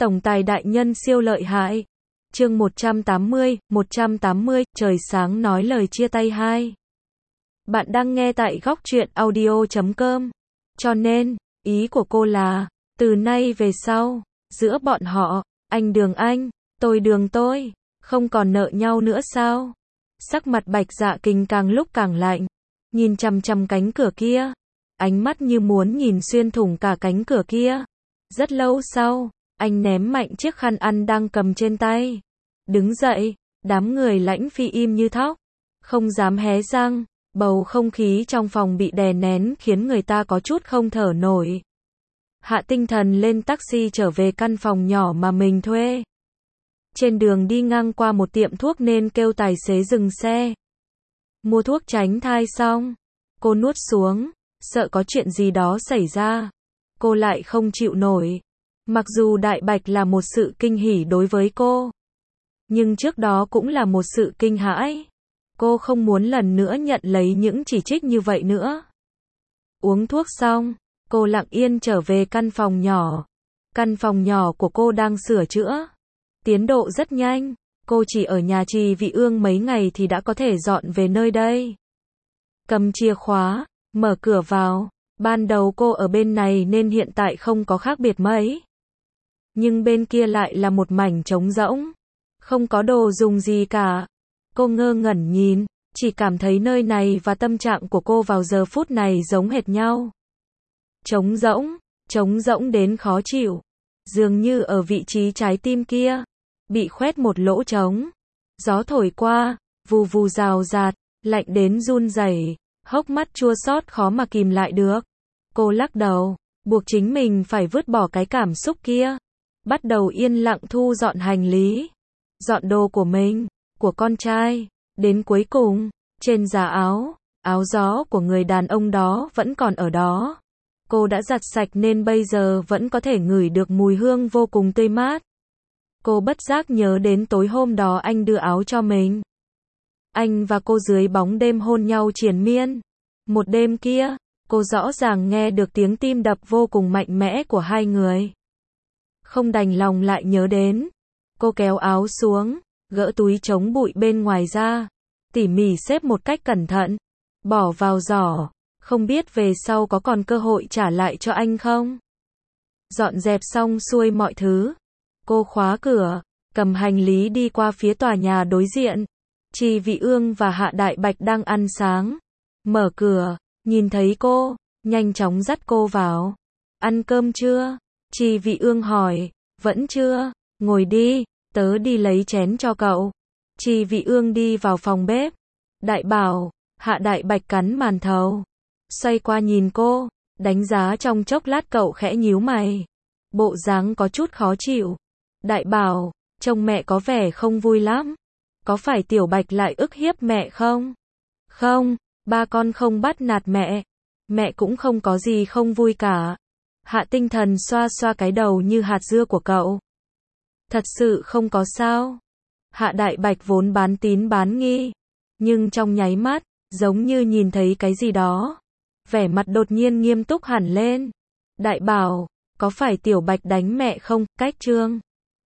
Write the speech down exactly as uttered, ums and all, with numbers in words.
Tổng tài đại nhân siêu lợi hại. Chương một trăm tám mươi, một trăm tám mươi, trời sáng nói lời chia tay hai. Bạn đang nghe tại góc truyện audio chấm com. Cho nên, ý của cô là, từ nay về sau, giữa bọn họ, anh đường anh, tôi đường tôi, không còn nợ nhau nữa sao? Sắc mặt Bạch Dạ Kình càng lúc càng lạnh, nhìn chằm chằm cánh cửa kia, ánh mắt như muốn nhìn xuyên thủng cả cánh cửa kia. Rất lâu sau, anh ném mạnh chiếc khăn ăn đang cầm trên tay, đứng dậy, đám người Lãnh Phi im như thóc, không dám hé răng, bầu không khí trong phòng bị đè nén khiến người ta có chút không thở nổi. Hạ Tinh Thần lên taxi trở về căn phòng nhỏ mà mình thuê. Trên đường đi ngang qua một tiệm thuốc nên kêu tài xế dừng xe. Mua thuốc tránh thai xong, cô nuốt xuống, sợ có chuyện gì đó xảy ra. Cô lại không chịu nổi. Mặc dù Đại Bạch là một sự kinh hỉ đối với cô, nhưng trước đó cũng là một sự kinh hãi. Cô không muốn lần nữa nhận lấy những chỉ trích như vậy nữa. Uống thuốc xong, cô lặng yên trở về căn phòng nhỏ. Căn phòng nhỏ của cô đang sửa chữa. Tiến độ rất nhanh, cô chỉ ở nhà Trì Vị Ương mấy ngày thì đã có thể dọn về nơi đây. Cầm chìa khóa, mở cửa vào. Ban đầu cô ở bên này nên hiện tại không có khác biệt mấy. Nhưng bên kia lại là một mảnh trống rỗng, không có đồ dùng gì cả. Cô ngơ ngẩn nhìn, chỉ cảm thấy nơi này và tâm trạng của cô vào giờ phút này giống hệt nhau. Trống rỗng, trống rỗng đến khó chịu. Dường như ở vị trí trái tim kia, bị khoét một lỗ trống. Gió thổi qua, vù vù rào rạt, lạnh đến run rẩy, hốc mắt chua xót khó mà kìm lại được. Cô lắc đầu, buộc chính mình phải vứt bỏ cái cảm xúc kia. Bắt đầu yên lặng thu dọn hành lý, dọn đồ của mình, của con trai. Đến cuối cùng, trên giá áo, áo gió của người đàn ông đó vẫn còn ở đó. Cô đã giặt sạch nên bây giờ vẫn có thể ngửi được mùi hương vô cùng tươi mát. Cô bất giác nhớ đến tối hôm đó anh đưa áo cho mình. Anh và cô dưới bóng đêm hôn nhau triền miên. Một đêm kia, cô rõ ràng nghe được tiếng tim đập vô cùng mạnh mẽ của hai người. Không đành lòng lại nhớ đến. Cô kéo áo xuống, gỡ túi chống bụi bên ngoài ra, tỉ mỉ xếp một cách cẩn thận, bỏ vào giỏ, không biết về sau có còn cơ hội trả lại cho anh không. Dọn dẹp xong xuôi mọi thứ, cô khóa cửa, cầm hành lý đi qua phía tòa nhà đối diện. Trì Vị Ương và Hạ Đại Bạch đang ăn sáng. Mở cửa, nhìn thấy cô, nhanh chóng dắt cô vào. Ăn cơm chưa? Trì Vị Ương hỏi. Vẫn chưa, ngồi đi, tớ đi lấy chén cho cậu. Trì Vị Ương đi vào phòng bếp. Đại bảo, Hạ Đại Bạch cắn màn thầu. Xoay qua nhìn cô, đánh giá trong chốc lát cậu khẽ nhíu mày. Bộ dáng có chút khó chịu. Đại bảo, trông mẹ có vẻ không vui lắm. Có phải Tiểu Bạch lại ức hiếp mẹ không? Không, ba con không bắt nạt mẹ. Mẹ cũng không có gì không vui cả. Hạ Tinh Thần xoa xoa cái đầu như hạt dưa của cậu. Thật sự không có sao. Hạ Đại Bạch vốn bán tín bán nghi, nhưng trong nháy mắt, giống như nhìn thấy cái gì đó. Vẻ mặt đột nhiên nghiêm túc hẳn lên. Đại bảo, có phải Tiểu Bạch đánh mẹ không? Cách chương